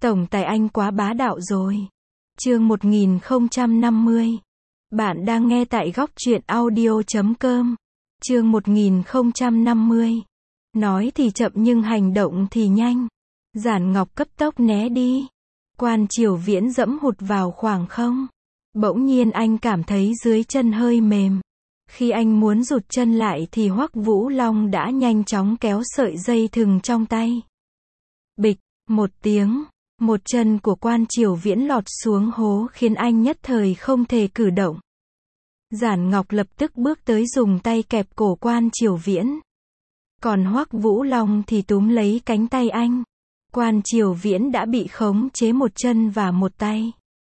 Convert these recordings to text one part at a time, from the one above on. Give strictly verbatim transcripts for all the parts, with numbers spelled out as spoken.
Tổng tài anh quá bá đạo rồi. Chương một nghìn không trăm năm mươi. Bạn đang nghe tại góc truyện audio chấm com. Chương một nghìn không trăm năm mươi. Nói thì chậm nhưng hành động thì nhanh. Giản Ngọc cấp tốc né đi. Quan Triều Viễn dẫm hụt vào khoảng không. Bỗng nhiên anh cảm thấy dưới chân hơi mềm. Khi anh muốn rụt chân lại thì Hoắc Vũ Long đã nhanh chóng kéo sợi dây thừng trong tay. Bịch, một tiếng, một chân của Quan Triều Viễn lọt xuống hố khiến anh nhất thời không thể cử động. Giản Ngọc lập tức bước tới dùng tay kẹp cổ Quan Triều Viễn. Còn Hoắc Vũ Long thì túm lấy cánh tay anh. Quan Triều Viễn đã bị khống chế một chân và một tay.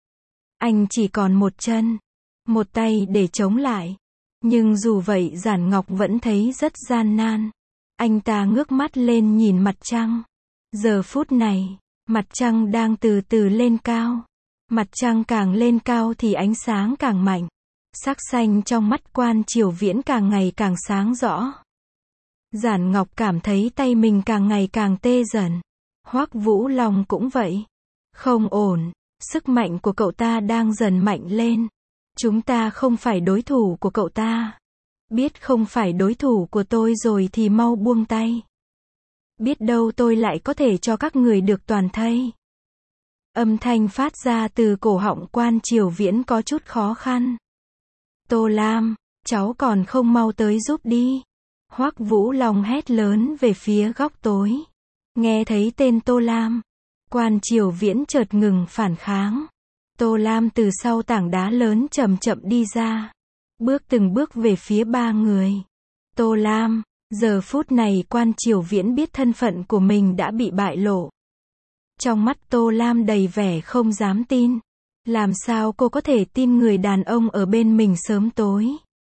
Anh chỉ còn một chân, một tay để chống lại. Nhưng dù vậy Giản Ngọc vẫn thấy rất gian nan. Anh ta ngước mắt lên nhìn mặt trăng. Giờ phút này, mặt trăng đang từ từ lên cao. Mặt trăng càng lên cao thì ánh sáng càng mạnh. Sắc xanh trong mắt Quan Triều Viễn càng ngày càng sáng rõ. Giản Ngọc cảm thấy tay mình càng ngày càng tê dần. Hoắc Vũ Long cũng vậy. Không ổn, sức mạnh của cậu ta đang dần mạnh lên. Chúng ta không phải đối thủ của cậu ta. Biết không phải đối thủ của tôi rồi thì mau buông tay. Biết đâu tôi lại có thể cho các người được toàn thây. Âm thanh phát ra từ cổ họng Quan Triều Viễn có chút khó khăn. Tô Lam, cháu còn không mau tới giúp đi. Hoắc Vũ Long hét lớn về phía góc tối. Nghe thấy tên Tô Lam, Quan Triều Viễn chợt ngừng phản kháng. Tô Lam từ sau tảng đá lớn chậm chậm đi ra. Bước từng bước về phía ba người. Tô Lam, giờ phút này Quan Triều Viễn biết thân phận của mình đã bị bại lộ. Trong mắt Tô Lam đầy vẻ không dám tin. Làm sao cô có thể tin người đàn ông ở bên mình sớm tối?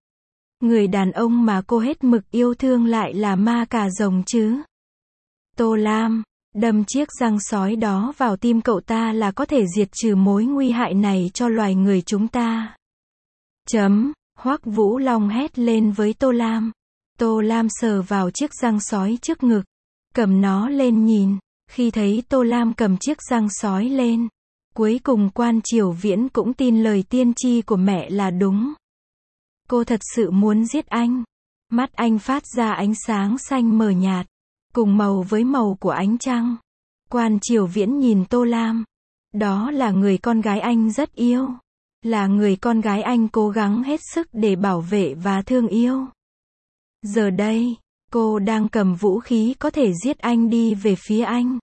Người đàn ông mà cô hết mực yêu thương lại là ma cà rồng chứ? Tô Lam, đâm chiếc răng sói đó vào tim cậu ta là có thể diệt trừ mối nguy hại này cho loài người chúng ta. Chấm, Hoắc Vũ Long hét lên với Tô Lam. Tô Lam sờ vào chiếc răng sói trước ngực, cầm nó lên nhìn. Khi thấy Tô Lam cầm chiếc răng sói lên, cuối cùng Quan Triều Viễn cũng tin lời tiên tri của mẹ là đúng. Cô thật sự muốn giết anh. Mắt anh phát ra ánh sáng xanh mờ nhạt, cùng màu với màu của ánh trăng. Quan Triều Viễn nhìn Tô Lam. Đó là người con gái anh rất yêu. Là người con gái anh cố gắng hết sức để bảo vệ và thương yêu. Giờ đây, cô đang cầm vũ khí có thể giết anh đi về phía anh.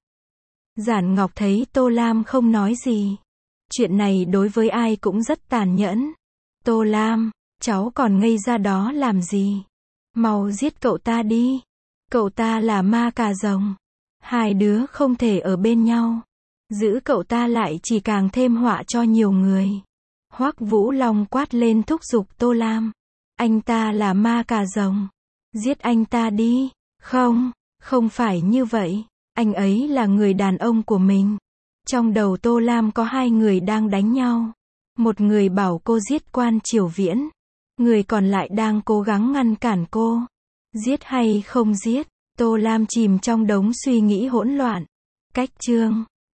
Giản Ngọc thấy Tô Lam không nói gì. Chuyện này đối với ai cũng rất tàn nhẫn. Tô Lam, cháu còn ngây ra đó làm gì? Mau giết cậu ta đi. Cậu ta là ma cà rồng. Hai đứa không thể ở bên nhau. Giữ cậu ta lại chỉ càng thêm họa cho nhiều người. Hoắc Vũ Long quát lên thúc giục Tô Lam. Anh ta là ma cà rồng. Giết anh ta đi. Không, không phải như vậy. Anh ấy là người đàn ông của mình. Trong đầu Tô Lam có hai người đang đánh nhau. Một người bảo cô giết Quan Triều Viễn. Người còn lại đang cố gắng ngăn cản cô. Giết hay không giết? Tô Lam chìm trong đống suy nghĩ hỗn loạn. Cách chương